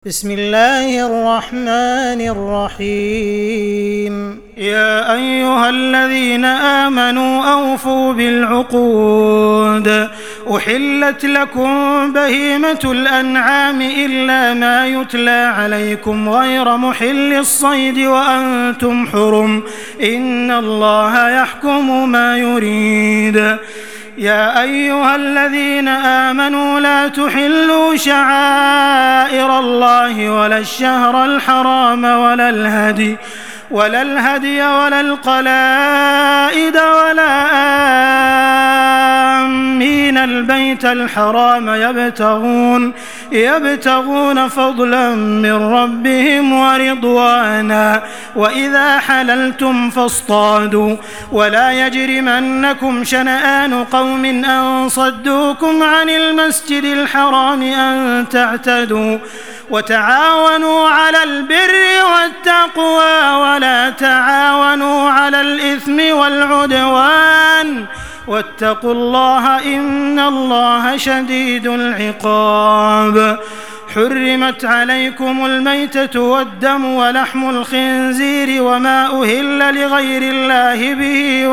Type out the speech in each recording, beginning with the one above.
بسم الله الرحمن الرحيم يا أيها الذين آمنوا أوفوا بالعقود أحلت لكم بهيمة الأنعام إلا ما يتلى عليكم غير محل الصيد وأنتم حرم إن الله يحكم ما يريد يا أيها الذين آمنوا لا تحلوا شعائر الله ولا الشهر الحرام ولا الهدي ولا القلائد ولا آمين البيت الحرام يبتغون فضلا من ربهم ورضوانا وإذا حللتم فاصطادوا ولا يجرمنكم شنآن قوم أن صدوكم عن المسجد الحرام أن تعتدوا وتعاونوا على البر والتقوى ولا تعاونوا على الإثم والعدوان واتقوا الله إن الله شديد العقاب حرمت عليكم الميتة والدم ولحم الخنزير وما أهل لغير الله به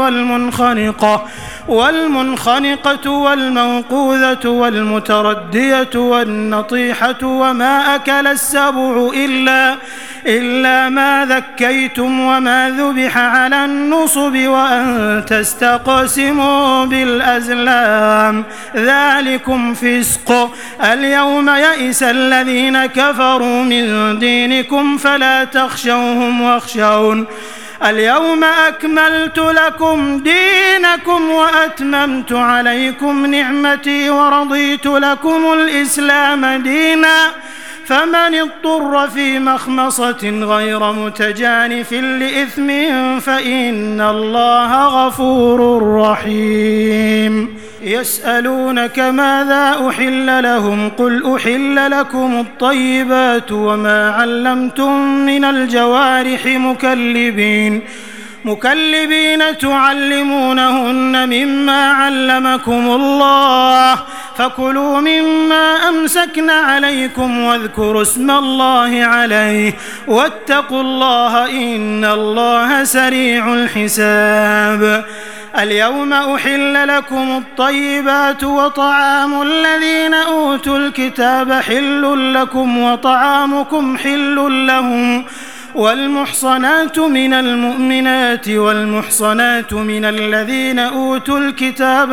والمنخنقة والموقوذة والمتردية والنطيحة وما أكل السبع إلا ما ذكيتم وما ذبح على النصب وأن تستقسموا بالأزلام ذلكم فسق اليوم يئس الذين كفروا من دينكم فلا تخشوهم واخشون اليوم أكملت لكم دينكم وأتممت عليكم نعمتي ورضيت لكم الإسلام دينا فمن اضطر في مخمصة غير متجانف لإثم فإن الله غفور رحيم يسألونك ماذا أحل لهم قل أحل لكم الطيبات وما علمتم من الجوارح مكلبين تعلمونهن مما علمكم الله فكلوا مما أمسكن عليكم واذكروا اسم الله عليه واتقوا الله إن الله سريع الحساب اليوم أحل لكم الطيبات وطعام الذين أوتوا الكتاب حل لكم وطعامكم حل لهم والمحصنات من المؤمنات والمحصنات من الذين أوتوا الكتاب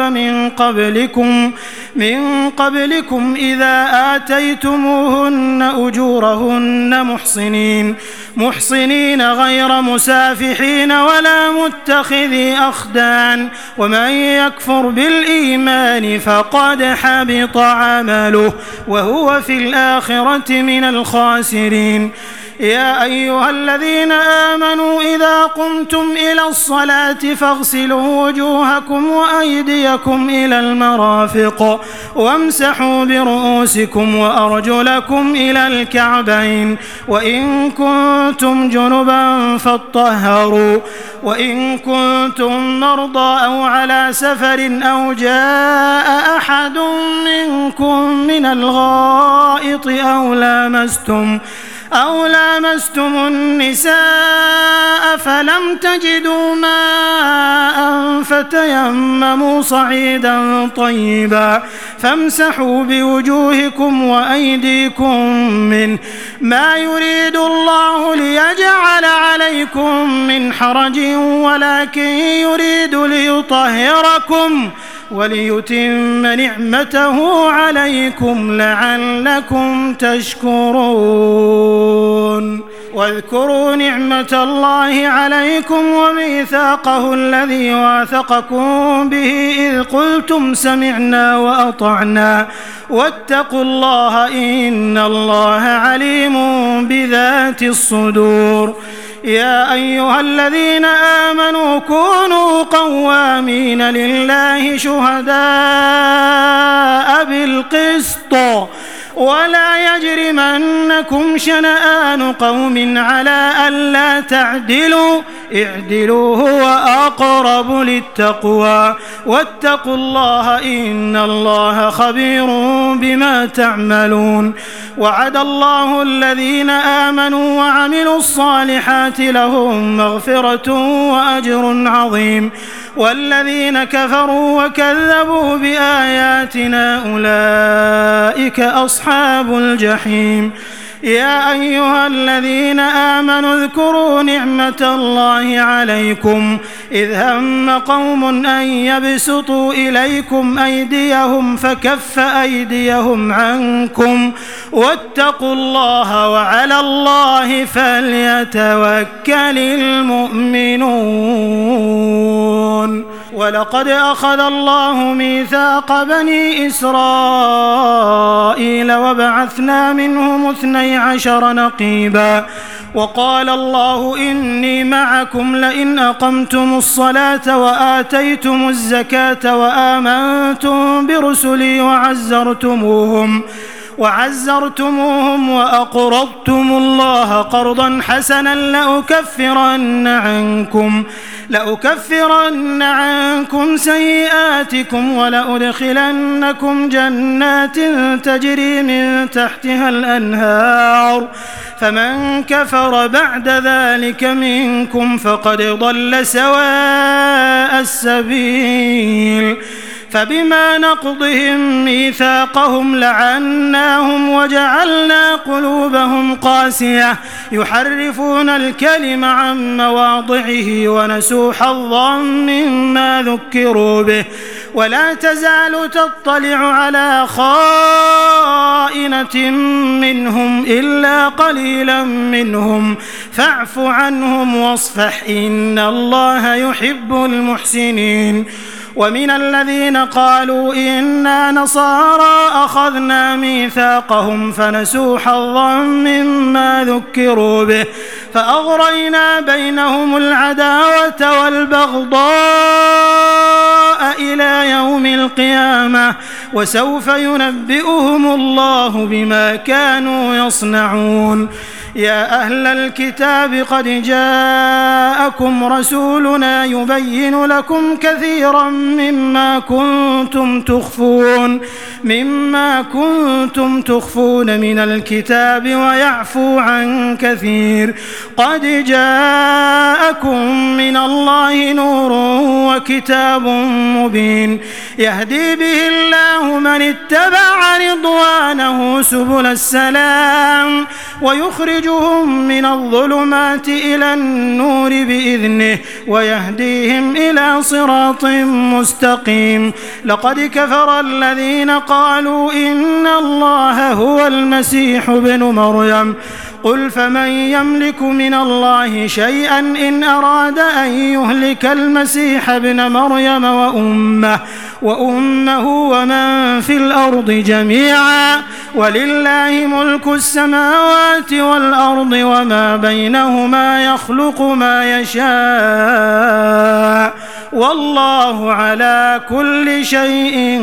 من قبلكم إذا آتيتموهن أجورهن محصنين غير مسافحين ولا متخذي أخدان ومن يكفر بالإيمان فقد حبط عمله وهو في الآخرة من الخاسرين يا أيها الذين آمنوا إذا قمتم إلى الصلاة فاغسلوا وجوهكم وأيديكم إلى المرافق وامسحوا برؤوسكم وأرجلكم إلى الكعبين وإن كنتم جنبا فاطهروا وإن كنتم مرضى أو على سفر أو جاء أحد منكم من الغائط أو لامستم النساء فلم تجدوا ماء فتيمموا صعيدا طيبا فامسحوا بوجوهكم وأيديكم منه ما يريد الله ليجعل عليكم من حرج ولكن يريد ليطهركم وليتم نعمته عليكم لعلكم تشكرون واذكروا نعمة الله عليكم وميثاقه الذي واثقكم به إذ قلتم سمعنا وأطعنا واتقوا الله إن الله عليم بذات الصدور يا أيها الذين آمنوا كونوا قوامين لله شهداء بالقسط ولا يجرمنكم شنآن قوم على ألا تعدلوا اعدلوا هو أقرب للتقوى واتقوا الله إن الله خبير بما تعملون وعد الله الذين آمنوا وعملوا الصالحات لهم مغفرة وأجر عظيم والذين كفروا وكذبوا بآياتنا أولئك أصحاب الجحيم يا أيها الذين آمنوا اذكروا نعمة الله عليكم إذ هم قوم أن يبسطوا إليكم أيديهم فكف أيديهم عنكم واتقوا الله وعلى الله فليتوكل المؤمنون ولقد أخذ الله ميثاق بني إسرائيل وبعثنا منهم 12 نقيبا وقال الله إني معكم لئن أقمتم الصلاة وآتيتم الزكاة وآمنتم برسلي وعزرتموهم وأقرضتم الله قرضا حسنا لأكفرن عنكم سيئاتكم ولأدخلنكم جنات تجري من تحتها الأنهار فمن كفر بعد ذلك منكم فقد ضل سواء السبيل فبما نقضهم ميثاقهم لعناهم وجعلنا قلوبهم قاسية يحرفون الكلم عن مواضعه ونسوا حظا مما ذكروا به ولا تزال تطلع على خائنة منهم إلا قليلا منهم فاعف عنهم واصفح إن الله يحب المحسنين ومن الذين قالوا إنا نصارى أخذنا ميثاقهم فنسوا حظا مما ذكروا به فأغرينا بينهم العداوة والبغضاء إلى يوم القيامة وسوف ينبئهم الله بما كانوا يصنعون يا أهل الكتاب قد جاءكم رسولنا يبين لكم كثيرا مما كنتم تخفون من الكتاب ويعفو عن كثير قد جاءكم من الله نور وكتاب مبين يهدي به الله من اتبع رضوانه سبل السلام ويخرجهم من الظلمات إلى النور بإذنه ويهديهم إلى صراط مستقيم لقد كفر الذين قالوا إن الله هو المسيح ابن مريم قل فمن يملك من الله شيئا إن أراد أن يهلك المسيح ابن مريم وأمه ومن في الأرض جميعا ولله ملك السماوات والأرض وما بينهما يخلق ما يشاء والله على كل شيء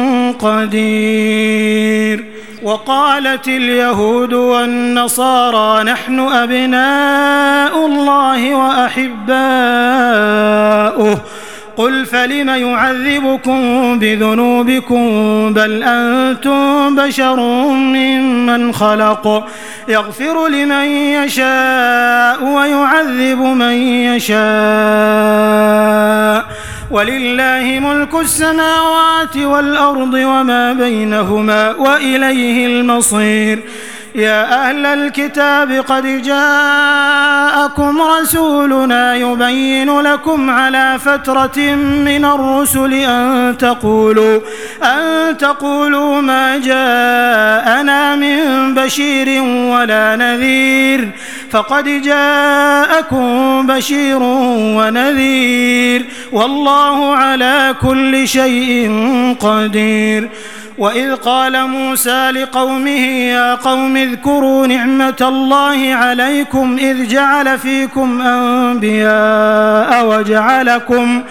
قدير وقالت اليهود والنصارى نحن أبناء الله وأحباؤه قل فلم يعذبكم بذنوبكم بل أنتم بشر ممن خلق يغفر لمن يشاء ويعذب من يشاء ولله ملك السماوات والأرض وما بينهما وإليه المصير يا أهل الكتاب قد جاءكم رسولنا يبين لكم على فترة من الرسل أن تقولوا ما جاءنا من بشير ولا نذير فقد جاءكم بشير ونذير والله على كل شيء قدير وإذ قال موسى لقومه يا قوم اذكروا نعمة الله عليكم إذ جعل فيكم أنبياء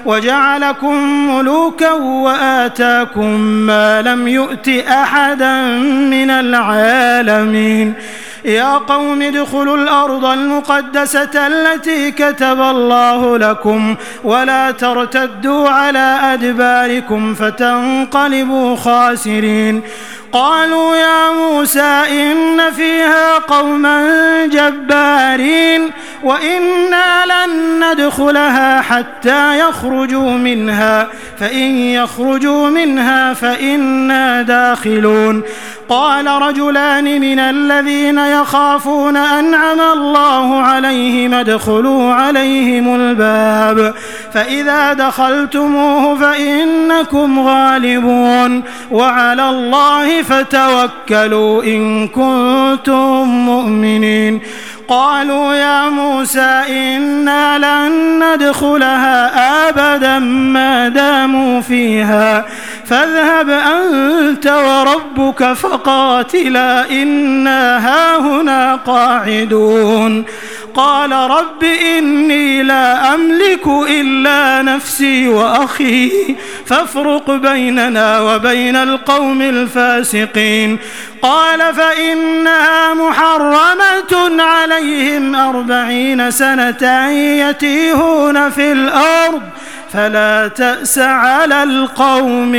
وجعلكم ملوكا وآتاكم ما لم يؤت أحدا من العالمين يا قوم ادخلوا الأرض المقدسة التي كتب الله لكم ولا ترتدوا على أدباركم فتنقلبوا خاسرين قالوا يا موسى إن فيها قوما جبارين وإنا لن ندخلها حتى يخرجوا منها فإن يخرجوا منها فإنا داخلون قال رجلان من الذين يخافون أنعم الله عليهم ادخلوا عليهم الباب فإذا دخلتموه فإنكم غالبون وعلى الله فتوكلوا إن كنتم مؤمنين قالوا يا موسى إنا لن ندخلها أبدا ما داموا فيها فاذهب أنت وربك فقاتلا إنا هاهنا قاعدون قال رب إني لا أملك إلا نفسي وأخي فافرق بيننا وبين القوم الفاسقين قال فإنها محرمة عليهم 40 سنة يتيهون في الأرض فلا تأس على القوم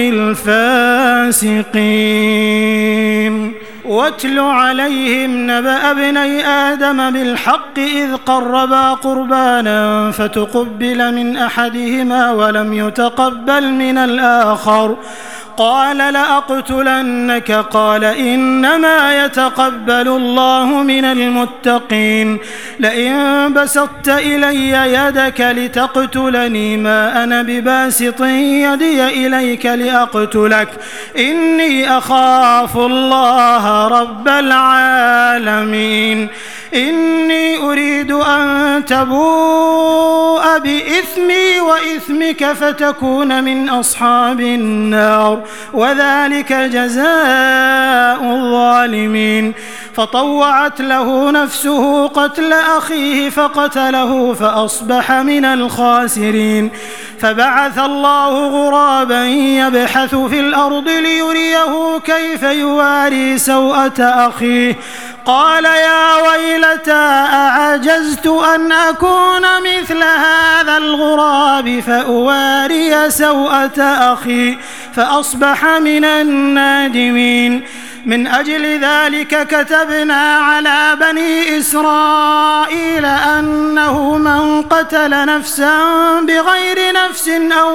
الفاسقين واتل عليهم نبأ ابني آدم بالحق إذ قربا قربانا فتقبل من أحدهما ولم يتقبل من الآخر قال لأقتلنك قال إنما يتقبل الله من المتقين لئن بسطت إلي يدك لتقتلني ما أنا بباسط يدي إليك لأقتلك إني أخاف الله رب العالمين إني أريد أن تبوء بإثمي وإثمك فتكون من أصحاب النار وذلك جزاء الظالمين فطوعت له نفسه قتل أخيه فقتله فأصبح من الخاسرين فبعث الله غرابا يبحث في الأرض ليريه كيف يواري سوءة أخيه قال يا ويلتى أعجزت أن أكون مثل هذا الغراب فأواري سوءة أخي فأصبح من النادمين من أجل ذلك كتبنا على بني إسرائيل أنه من قتل نفسا بغير نفس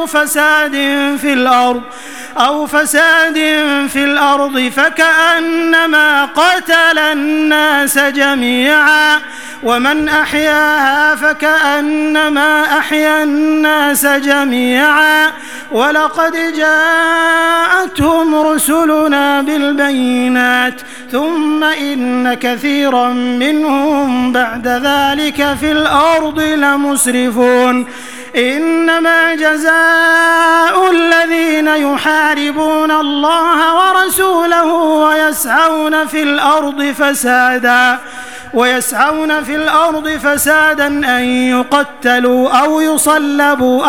أو فساد في الأرض فكأنما قتل الناس جميعا ومن أحياها فكأنما أحيا الناس جميعا ولقد جاءتهم رسلنا بالبينات ثم إن كثيرا منهم بعد ذلك في الأرض لمسرفون إنما جزاء الذين يحاربون الله ورسوله ويسعون في الأرض فسادا أن يقتلوا أو يصلبوا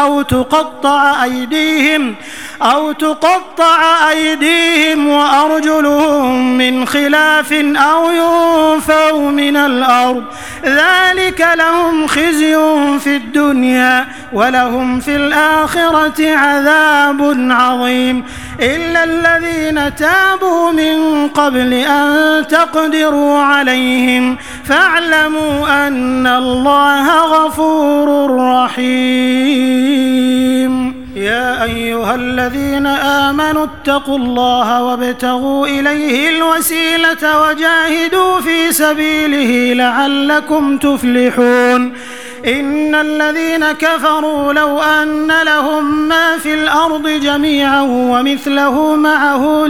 أو تقطع أيديهم وأرجلهم من خلاف أو ينفوا من الأرض ذلك لهم خزي في الدنيا ولهم في الآخرة عذاب عظيم إلا الذين تابوا من قبل أن تقدروا عليهم فاعلموا أن الله غفور رحيم يا أيها الذين آمنوا اتقوا الله وابتغوا إليه الوسيلة وجاهدوا في سبيله لعلكم تفلحون إن الذين كفروا لو أن لهم ما في الأرض جميعا ومثله معه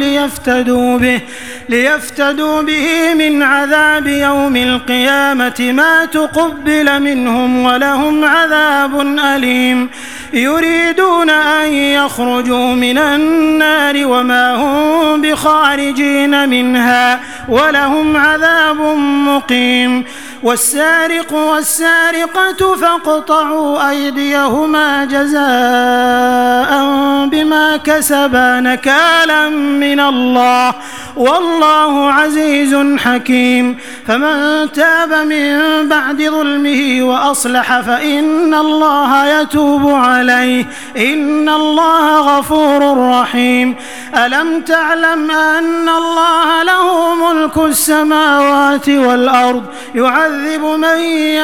ليفتدوا به من عذاب يوم القيامة ما تقبل منهم ولهم عذاب أليم يريدون أن يخرجوا من النار وما هم بخارجين منها ولهم عذاب مقيم والسارق والسارقة فاقطعوا أيديهما جزاء بما كسبا نكالا من الله والله عزيز حكيم. فمن تاب من بعد ظلمه وأصلح فإن الله يتوب عليه إن الله غفور رحيم. ألم تعلم أن الله له ملك السماوات والأرض يعذب من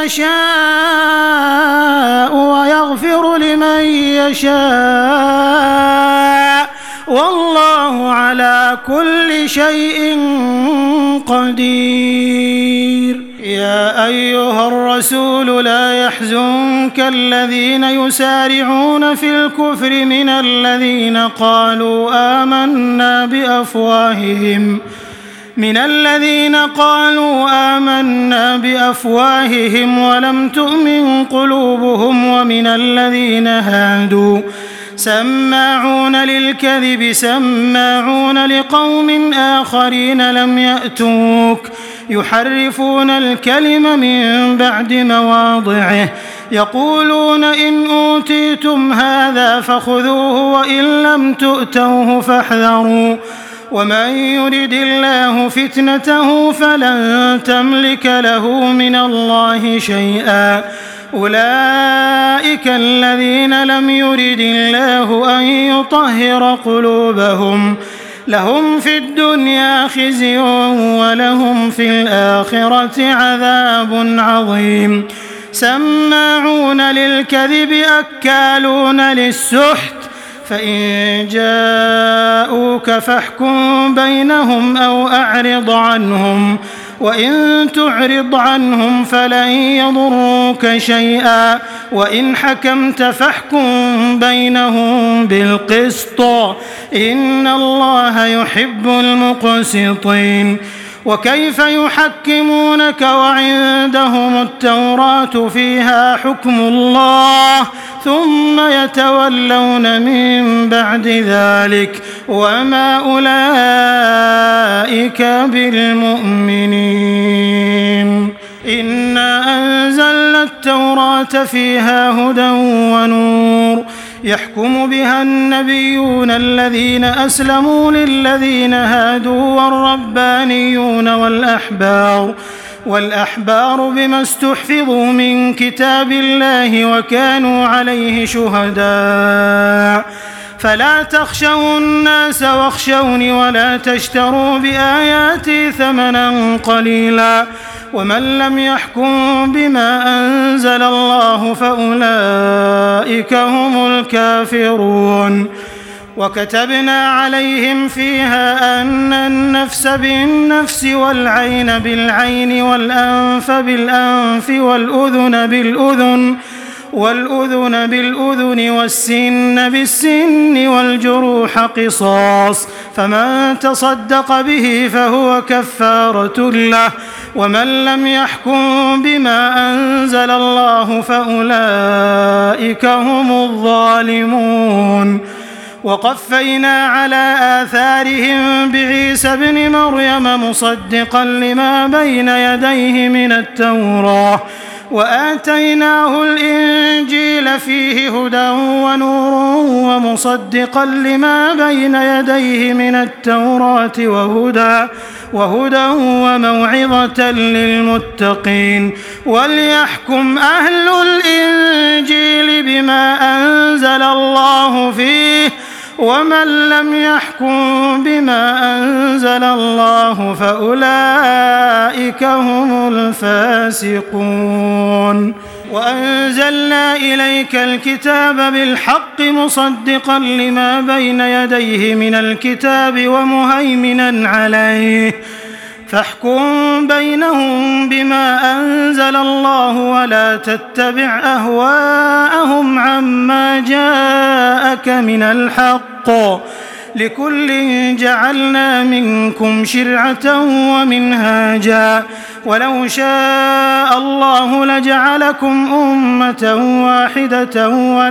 يشاء ويغفر لمن يشاء والله على كل شيء قدير. يا أيها الرسول لا يحزنك الذين يسارعون في الكفر من الذين قالوا آمنا بأفواههم ولم تؤمن قلوبهم ومن الذين هادوا سماعون للكذب سماعون لقوم آخرين لم يأتوك يحرفون الكلم من بعد مواضعه يقولون إن أوتيتم هذا فخذوه وإن لم تؤتوه فاحذروا ومن يرد الله فتنته فلن تملك له من الله شيئا أولئك الذين لم يرد الله أن يطهر قلوبهم لهم في الدنيا خزي ولهم في الآخرة عذاب عظيم. سماعون للكذب أكالون للسحت فإن جاءوك فاحكم بينهم أو أعرض عنهم وإن تعرض عنهم فلن يضروك شيئا وإن حكمت فاحكم بينهم بالقسط إن الله يحب المقسطين. وكيف يحكمونك وعندهم التوراة فيها حكم الله ثم يتولون من بعد ذلك وما أولئك بالمؤمنين. إنا أنزلنا التوراة فيها هدى ونور يحكم بها النبيون الذين أسلموا للذين هادوا والربانيون والأحبار بما استحفظوا من كتاب الله وكانوا عليه شهداء فلا تخشوا الناس واخشوني ولا تشتروا بآياتي ثمنا قليلا ومن لم يحكم بما أنزل الله فأولئك هم الكافرون. وكتبنا عليهم فيها أن النفس بالنفس والعين بالعين والأنف بالأنف والأذن بالأذن والسن بالسن والجروح قصاص فمن تصدق به فهو كفارة له ومن لم يحكم بما أنزل الله فأولئك هم الظالمون. وقفينا على آثارهم بعيسى ابن مريم مصدقا لما بين يديه من التوراة وآتيناه الإنجيل فيه هدى ونور ومصدقا لما بين يديه من التوراة وهدى وموعظة للمتقين. وليحكم أهل الإنجيل بما أنزل الله فيه ومن لم يحكم بما أنزل الله فأولئك هم الفاسقون. وأنزلنا إليك الكتاب بالحق مصدقا لما بين يديه من الكتاب ومهيمنا عليه فاحكم بينهم بما أنزل الله ولا تتبع أهواءهم عما جاءك من الحق لكل جعلنا منكم شرعة ومنهاجا ولو شاء الله لجعلكم أمة واحدة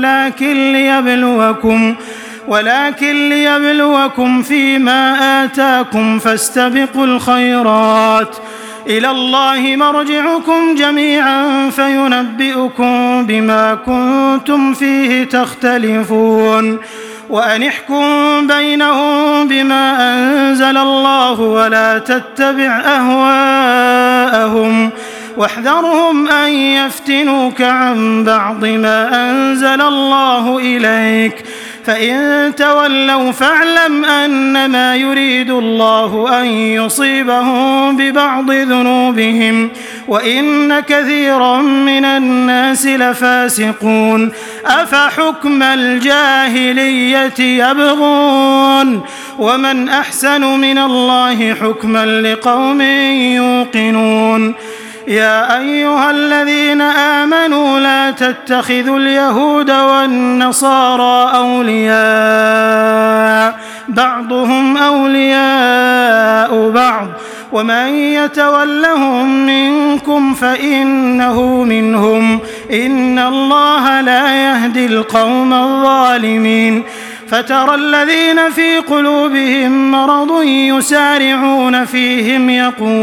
ولكن ليبلوكم فيما آتاكم فاستبقوا الخيرات إلى الله مرجعكم جميعا فينبئكم بما كنتم فيه تختلفون وأن احكم بينهم بما أنزل الله ولا تتبع أهواءهم واحذرهم أن يفتنوك عن بعض ما أنزل الله إليك فإن تولوا فاعلم أنما يريد الله أن يصيبهم ببعض ذنوبهم وإن كثيرا من الناس لفاسقون أفحكم الجاهلية يبغون ومن أحسن من الله حكما لقوم يوقنون يا أيها الذين آمنوا لا تتخذوا اليهود والنصارى أولياء بعضهم أولياء بعض ومن يتولهم منكم فإنه منهم إن الله لا يهدي القوم الظالمين فترى الذين في قلوبهم مرض يسارعون فيهم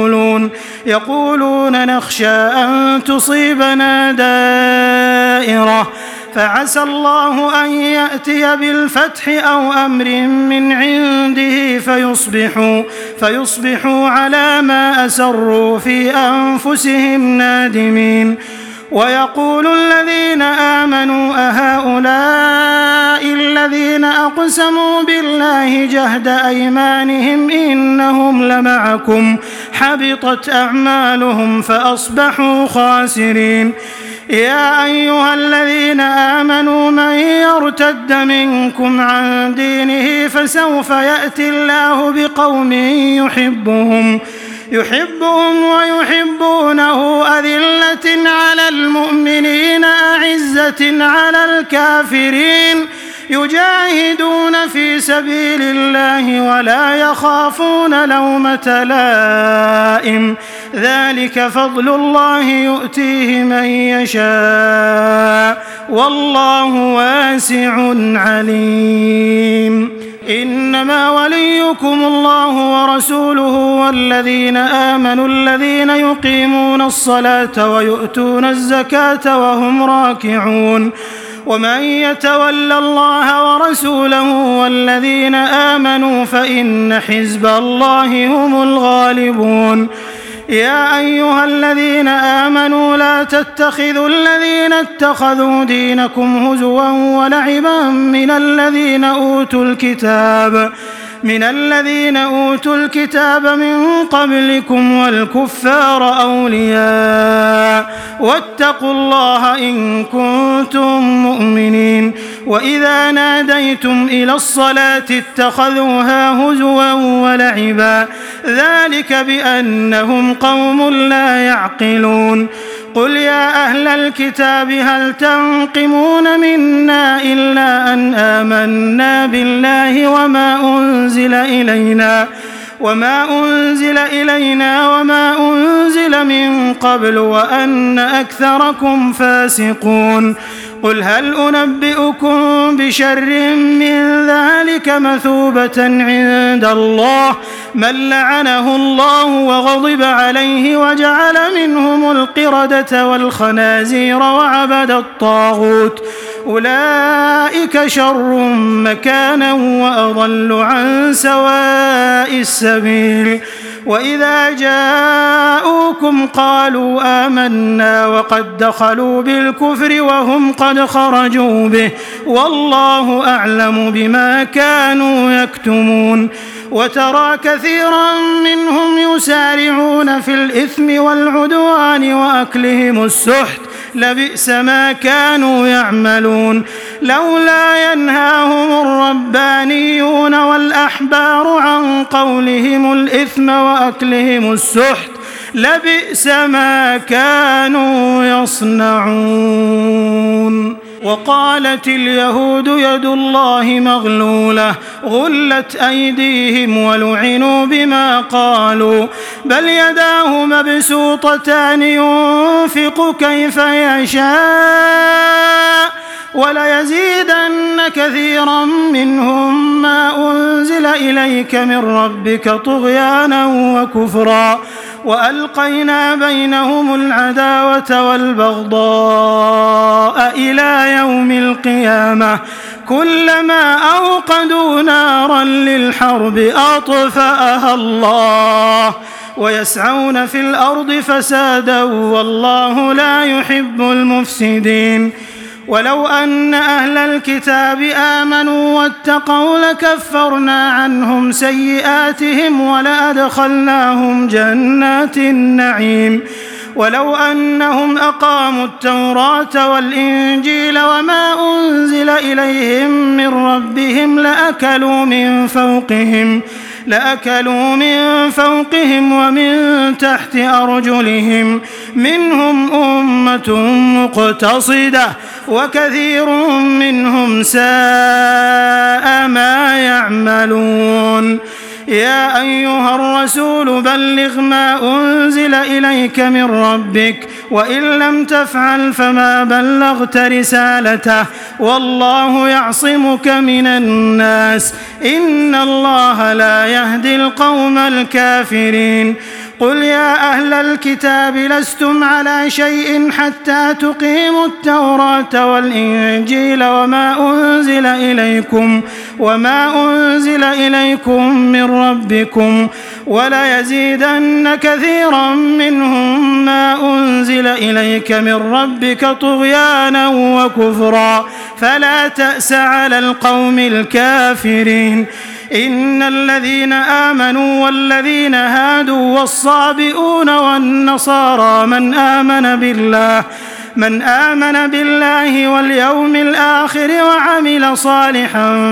يقولون نخشى أن تصيبنا دائرة فعسى الله أن يأتي بالفتح أو أمر من عنده فيصبحوا على ما أسروا في أنفسهم نادمين ويقول الذين آمنوا أهؤلاء الذين أقسموا بالله جهد أيمانهم إنهم لمعكم حبطت أعمالهم فأصبحوا خاسرين يا أيها الذين آمنوا من يرتد منكم عن دينه فسوف يأتي الله بقوم يحبهم ويحبونه أذلة على المؤمنين أعزة على الكافرين يجاهدون في سبيل الله ولا يخافون لومة لائم ذلك فضل الله يؤتيه من يشاء والله واسع عليم إنما وليكم الله ورسوله والذين آمنوا الذين يقيمون الصلاة ويؤتون الزكاة وهم راكعون ومن يتول الله ورسوله والذين آمنوا فإن حزب الله هم الغالبون يا أيها الذين آمنوا لا تتخذوا الذين اتخذوا دينكم هزوا ولعبا من الذين أوتوا الكتاب من قبلكم والكفار أولياء واتقوا الله إن كنتم مؤمنين وإذا ناديتم إلى الصلاة اتخذوها هزوا ولعبا ذلك بأنهم قوم لا يعقلون قل يا أهل الكتاب هل تنقمون منا إلا أن آمنا بالله وما أنزل إلينا وما أنزل من قبل وأن أكثركم فاسقون قل هل أنبئكم بشر من ذلك مثوبة عند الله من لعنه الله وغضب عليه وجعل منهم القردة والخنازير وعبد الطاغوت أولئك شر مكانا وأضل عن سواء السبيل وإذا جاءوكم قالوا آمنا وقد دخلوا بالكفر وهم قد خرجوا به والله أعلم بما كانوا يكتمون وترى كثيرا منهم يسارعون في الإثم والعدوان وأكلهم السحت لبئس ما كانوا يعملون لولا ينهاهم الربانيون والأحبار عن قولهم الإثم وأكلهم السحت لبئس ما كانوا يصنعون وقالت اليهود يد الله مغلولة غلت أيديهم ولعنوا بما قالوا بل يداه مبسوطتان ينفق كيف يشاء وليزيدن كثيرا منهم ما أنزل إليك من ربك طغيانا وكفرا وألقينا بينهم العداوة والبغضاء إلى يوم القيامة كلما أوقدوا نارا للحرب أطفأها الله ويسعون في الأرض فسادا والله لا يحب المفسدين ولو أن أهل الكتاب آمنوا واتقوا لكفرنا عنهم سيئاتهم ولأدخلناهم جنات النعيم ولو أنهم أقاموا التوراة والإنجيل وما أنزل إليهم من ربهم لأكلوا من فوقهم ومن تحت أرجلهم منهم أمة مقتصدة وكثير منهم ساء ما يعملون يا أيها الرسول بلغ ما أنزل إليك من ربك وإن لم تفعل فما بلغت رسالته والله يعصمك من الناس إن الله لا يهدي القوم الكافرين قل يا أهل الكتاب لستم على شيء حتى تقيموا التوراة والإنجيل وما أنزل إليكم من ربكم وليزيدن كثيرا منهم ما أنزل إليك من ربك طغيانا وكفرا فلا تأس على القوم الكافرين إن الذين آمنوا والذين هادوا والصابئون والنصارى من آمن بالله واليوم الآخر وعمل صالحا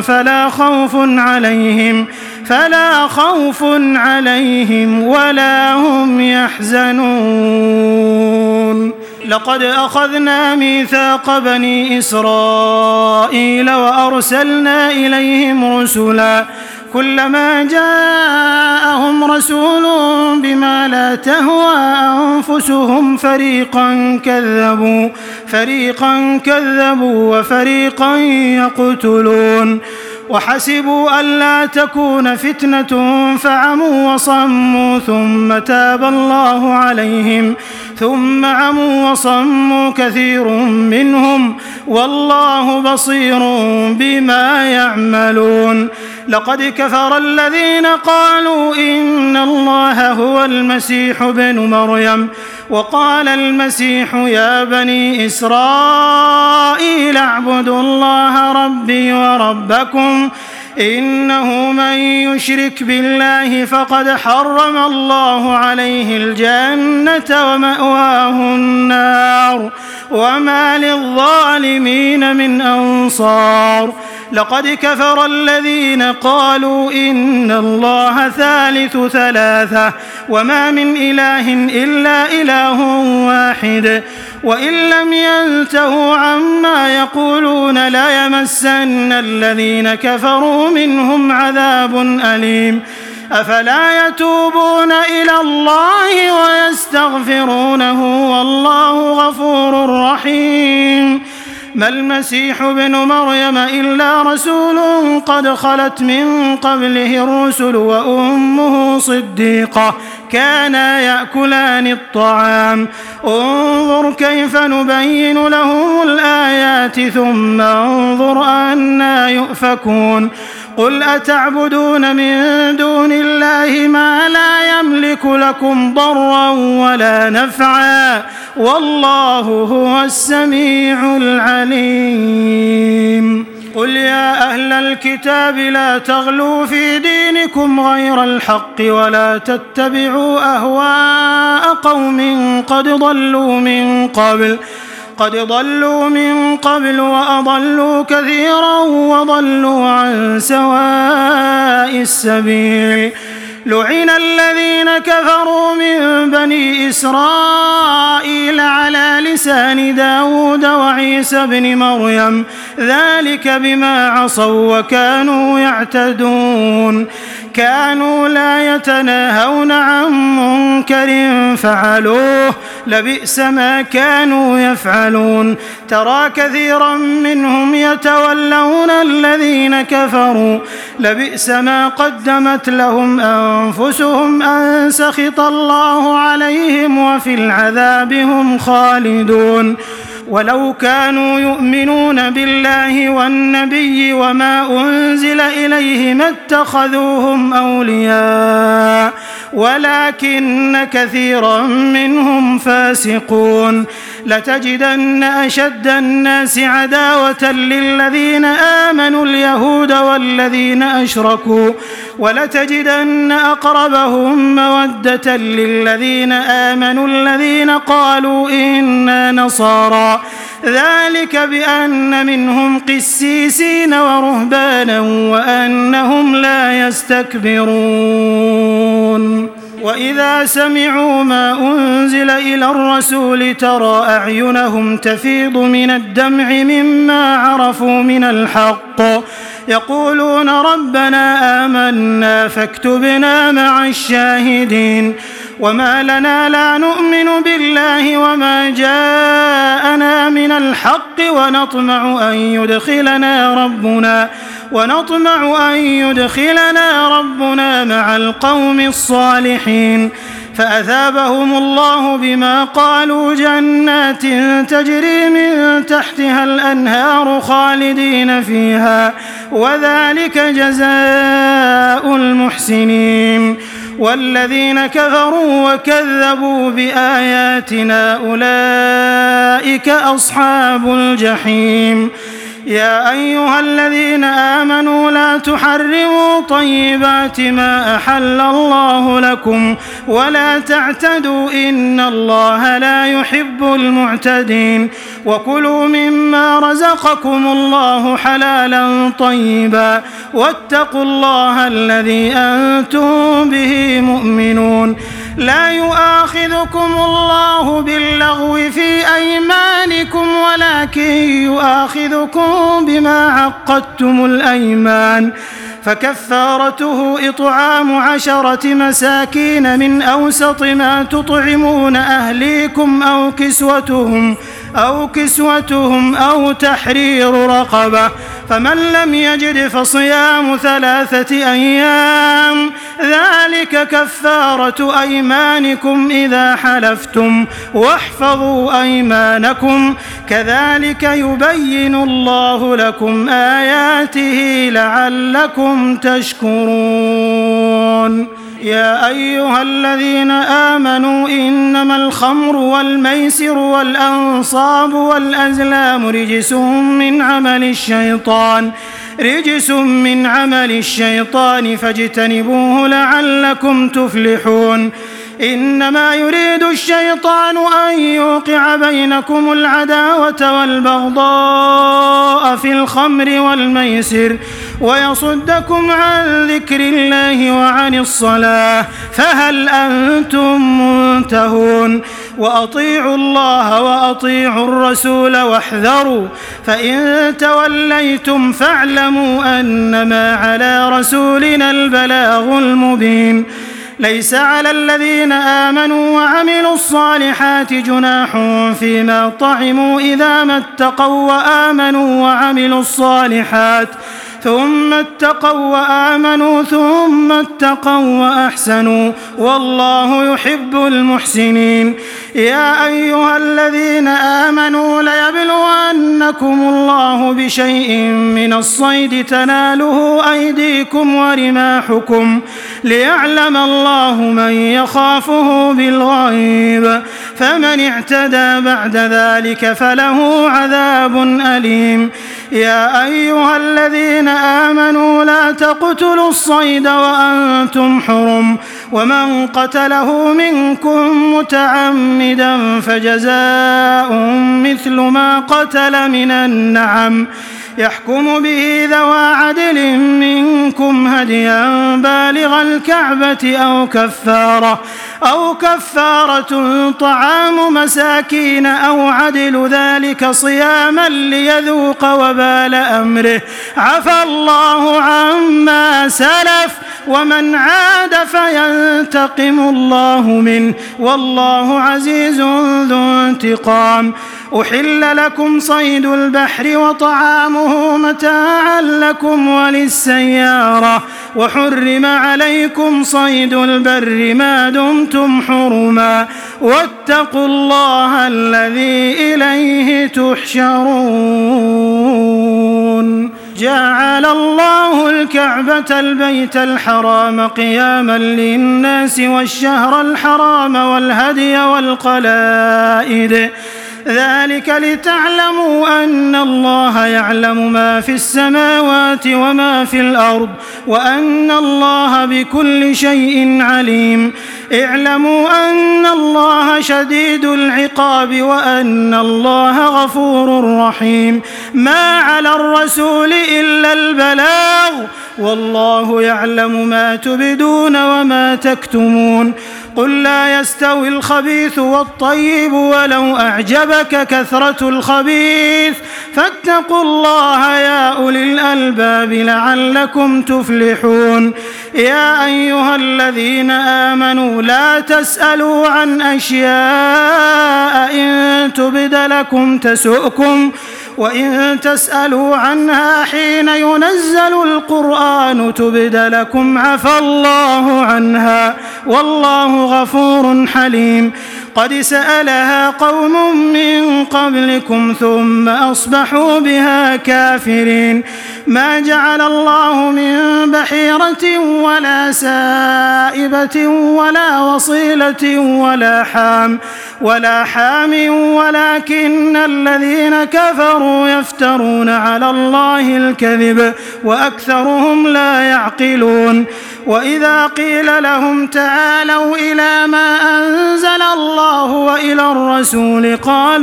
فلا خوف عليهم ولا هم يحزنون لقد أخذنا ميثاق بني إسرائيل وأرسلنا إليهم رسلا كلما جاءهم رسول بما لا تهوى أنفسهم فريقا كذبوا وفريقا يقتلون وحسبوا ألا تكون فتنة فعموا وصموا ثم تاب الله عليهم ثم عموا وصموا كثير منهم والله بصير بما يعملون لقد كفر الذين قالوا إن الله هو المسيح ابن مريم وقال المسيح يا بني إسرائيل اعبدوا الله ربي وربكم إنه من يشرك بالله فقد حرم الله عليه الجنة ومأواه النار وما للظالمين من أنصار لقد كفر الذين قالوا إن الله ثالث ثلاثة وما من إله إلا إله واحد وإن لم ينتهوا عما يقولون ليمسن الذين كفروا منهم عذاب أليم أفلا يتوبون إلى الله ويستغفرونه والله غفور رحيم ما المسيح ابن مريم إلا رسول قد خلت من قبله الرسل وأمه صديقة كانا يأكلان الطعام انظر كيف نبين لهم الآيات ثم انظر أنا يؤفكون قل أتعبدون من دون الله ما لا يملك لكم ضرا ولا نفعا والله هو السميع العليم قل يا أهل الكتاب لا تغلوا في دينكم غير الحق ولا تتبعوا أهواء قوم قد ضلوا من قبل وأضلوا كثيرا وضلوا عن سواء السبيل لعن الذين كفروا من بني إسرائيل على لسان داود وعيسى بن مريم ذلك بما عصوا وكانوا يعتدون كانوا لا يتناهون عن منكر فعلوه لبئس ما كانوا يفعلون ترى كثيرا منهم يتولون الذين كفروا لبئس ما قدمت لهم أنفسهم أن سخط الله عليهم وفي العذاب هم خالدون ولو كانوا يؤمنون بالله والنبي وما أنزل إليه ما اتخذوهم أولياء ولكن كثيرا منهم فاسقون لتجدن أشد الناس عداوة للذين آمنوا اليهود والذين أشركوا ولتجدن أقربهم مودة للذين آمنوا الذين قالوا إنا نصارى ذلك بأن منهم قسيسين ورهبانا وأنهم لا يستكبرون وإذا سمعوا ما أنزل إلى الرسول ترى أعينهم تفيض من الدمع مما عرفوا من الحق يقولون ربنا آمنا فاكتبنا مع الشاهدين وما لنا لا نؤمن بالله وما جاءنا من الحق ونطمع أن يدخلنا ربنا مع القوم الصالحين فأثابهم الله بما قالوا جنات تجري من تحتها الأنهار خالدين فيها وذلك جزاء المحسنين والذين كفروا وكذبوا بآياتنا أولئك أصحاب الجحيم يا أيها الذين آمنوا لا تحرموا طيبات ما أحل الله لكم ولا تعتدوا إن الله لا يحب المعتدين وكلوا مما رزقكم الله حلالا طيبا واتقوا الله الذي أنتم به مؤمنون لا يؤاخذكم الله باللغو في أيمانكم ولكن يؤاخذكم بما عقدتم الأيمان فكفارته إطعام 10 مساكين من أوسط ما تطعمون أهليكم أو كسوتهم أو تحرير رقبة فمن لم يجد فصيام 3 أيام ذلك كفارة أيمانكم إذا حلفتم واحفظوا أيمانكم كذلك يبين الله لكم آياته لعلكم تشكرون يا أيها الذين آمنوا إنما الخمر والميسر والأنصاب والأزلام رجس من عمل الشيطان فاجتنبوه لعلكم تفلحون إنما يريد الشيطان أن يوقع بينكم العداوة والبغضاء في الخمر والميسر ويصدكم عن ذكر الله وعن الصلاة فهل أنتم منتهون وأطيعوا الله وأطيعوا الرسول واحذروا فإن توليتم فاعلموا أنما على رسولنا البلاغ المبين ليس على الذين آمنوا وعملوا الصالحات جناح فيما طعموا إذا ما اتقوا وآمنوا وعملوا الصالحات ثم اتقوا وآمنوا ثم اتقوا وأحسنوا والله يحب المحسنين يا أيها الذين آمنوا ليبلونكم الله بشيء من الصيد تناله أيديكم ورماحكم ليعلم الله من يخافه بالغيب فمن اعتدى بعد ذلك فله عذاب أليم يا أيها الذين آمنوا لا تقتلوا الصيد وأنتم حرم ومن قتله منكم متعمدا فجزاء مثل ما قتل من النعم يحكم به ذوى عدل منكم هديا بالغ الكعبة أو كفارة طعام مساكين أو عدل ذلك صياما ليذوق وبال أمره عفى الله عما سلف ومن عاد فينتقم الله منه والله عزيز ذو انتقام. أحل لكم صيد البحر وطعامه متاعا لكم وللسيارة وحرم عليكم صيد البر ما دمتم حرما واتقوا الله الذي إليه تحشرون. جعل الله الكعبة البيت الحرام قياما للناس والشهر الحرام والهدي والقلائد ذلك لتعلموا أن الله يعلم ما في السماوات وما في الأرض وأن الله بكل شيء عليم. اعلموا أن الله شديد العقاب وأن الله غفور رحيم. ما على الرسول إلا البلاغ والله يعلم ما تبدون وما تكتمون. قل لا يستوي الخبيث والطيب ولو أعجبك كثرة الخبيث فاتقوا الله يا أولي الألباب لعلكم تفلحون. يا أيها الذين آمنوا لا تسألوا عن أشياء إن تبد لكم تسؤكم وإن تسألوا عنها حين ينزل القرآن تبد لكم عفى الله عنها والله غفور حليم. قد سألها قوم من قبلكم ثم أصبحوا بها كافرين. ما جعل الله من بحيرة ولا سائبة ولا وصيلة ولا حام ولكن الذين كفروا يفترون على الله الكذب وأكثرهم لا يعقلون. وإذا قيل لهم تعالوا إلى ما أنزل الله وإلى الرسول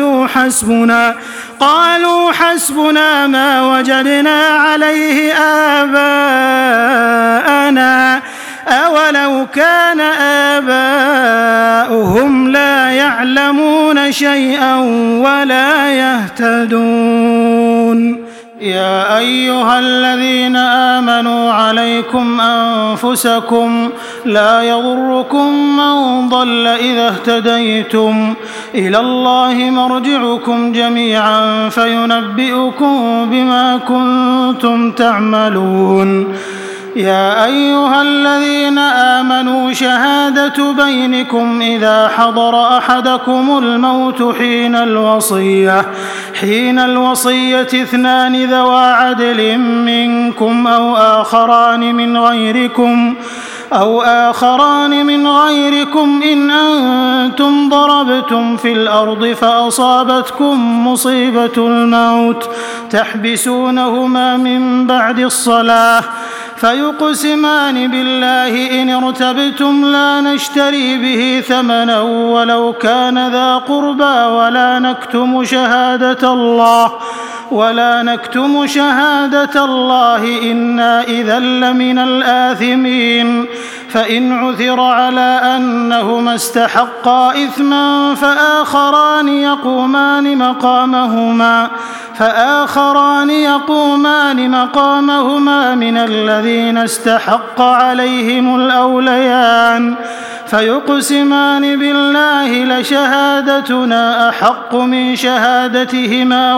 قالوا حسبنا ما وجدنا عليه آباءنا أولو كان آباؤهم لا يعلمون شيئا ولا يهتدون. يا أيها الذين آمنوا عليكم أنفسكم لا يضركم من ضل إذا اهتديتم إلى الله مرجعكم جميعا فينبئكم بما كنتم تعملون. يا أيها الذين آمنوا شهادة بينكم إذا حضر أحدكم الموت حين الوصية اثنان ذوى عدل منكم أو آخران من غيركم إن أنتم ضربتم في الأرض فأصابتكم مصيبة الموت تحبسونهما من بعد الصلاة فيقسمان بالله إن ارتبتم لا نشتري به ثمنا ولو كان ذا قربى ولا نكتم شهادة الله إنا إذا لمن الآثمين. فإن عثر على أنهما استحقا إثما فآخران يقومان مقامهما من الذين استحق عليهم الأوليان فيقسمان بالله لشهادتنا أحق من شهادتهما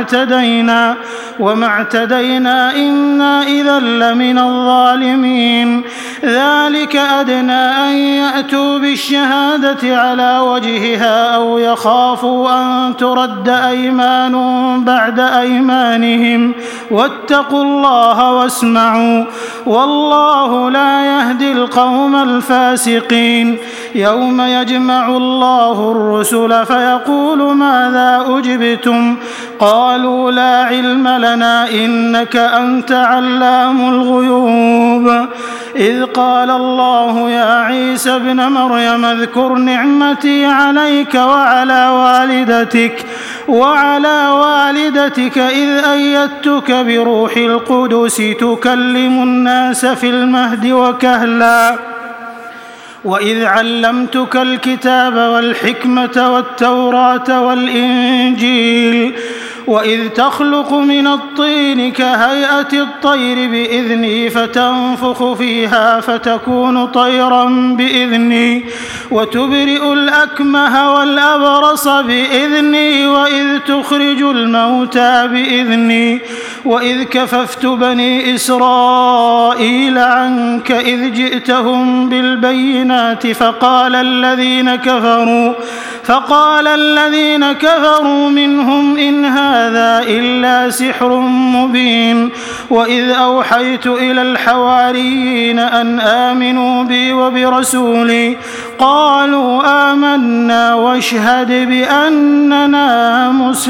وما اعتدينا إنا إذا لمن الظالمين. ذلك أدنى أن يأتوا بالشهادة على وجهها أو يخافوا أن ترد أيمان بعد أيمانهم واتقوا الله واسمعوا والله لا يهدي القوم الفاسقين. يوم يجمع الله الرسل فيقول ماذا أجبتم قالوا لا علم لنا إنك أنت علام الغيوب. إذ قال الله يا عيسى ابن مريم اذكر نعمتي عليك وعلى والدتك وعلى والدتك إذ أيدتك بروح القدس تكلم الناس في المهد وكهلا وإذ علمتك الكتاب والحكمة والتوراة والإنجيل وإذ تخلق من الطين كهيئة الطير بإذني فتنفخ فيها فتكون طيرا بإذني وتبرئ الأكمه والأبرص بإذني وإذ تخرج الموتى بإذني وإذ كففت بني إسرائيل عنك إذ جئتهم بالبينات فقال الذين كفروا منهم إن هذا إلا سحر مبين وإذ أوحيت إلى الحواريين أن آمنوا بي وبرسولي قالوا آمنا واشهد بأننا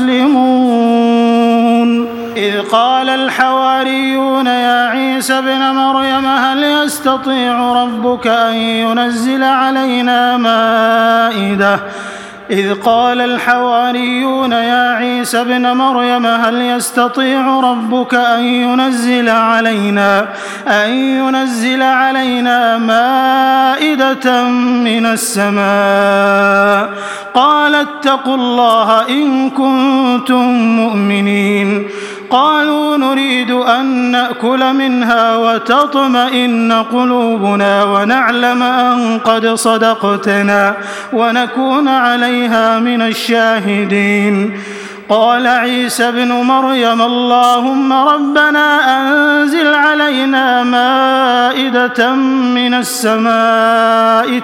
مسلمون إذ قال الحواريون يا عيسى ابن مريم هل يستطيع ربك أن ينزل علينا مائدة إذ قال الحواريون يا عيسى ابن مريم هل يستطيع ربك أن ينزل علينا مائدة من السماء قال اتقوا الله إن كنتم مؤمنين قالوا نريد أن نأكل منها وتطمئن قلوبنا ونعلم أن قد صدقتنا ونكون عليها من الشاهدين قال عيسى ابن مريم اللهم ربنا أنزل علينا مائدة من السماء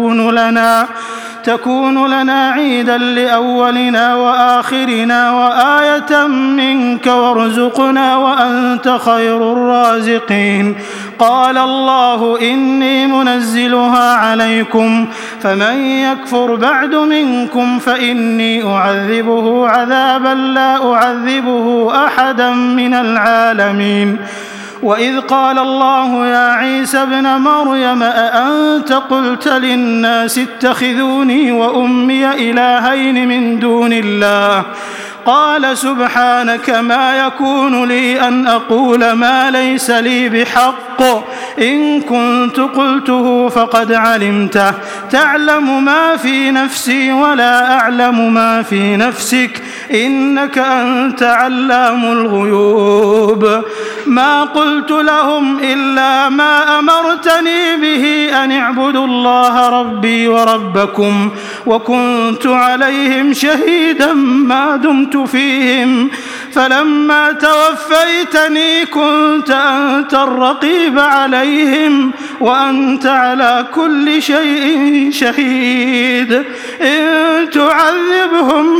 تكون لنا عيدا لأولنا وآخرنا وآية منك وارزقنا وأنت خير الرازقين قال الله إني منزلها عليكم فمن يكفر بعد منكم فإني أعذبه عذابا لا أعذبه أحدا من العالمين وإذ قال الله يا عيسى ابن مريم أأنت قلت للناس اتخذوني وأمي إلهين من دون الله قال سبحانك ما يكون لي أن أقول ما ليس لي بحق إن كنت قلته فقد علمته تعلم ما في نفسي ولا أعلم ما في نفسك إنك أنت علام الغيوب ما قلت لهم إلا ما أمرتني به أن اعبدوا الله ربي وربكم وكنت عليهم شهيدا ما دمت فيهم فلما توفيتني كنت أنت الرقيب عليهم وأنت على كل شيء شهيد إن تعذبهم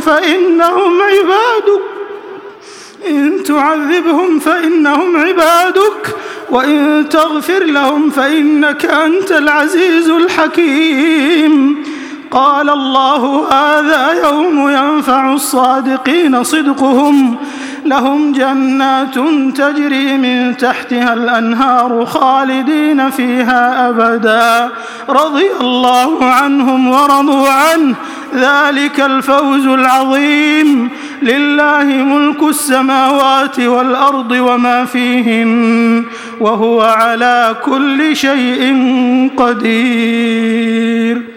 فإنهم عبادك وإن تغفر لهم فإنك أنت العزيز الحكيم قال الله هذا يوم ينفع الصادقين صدقهم لهم جنات تجري من تحتها الأنهار خالدين فيها أبدا رضي الله عنهم ورضوا عنه ذلك الفوز العظيم لله ملك السماوات والأرض وما فيهن وهو على كل شيء قدير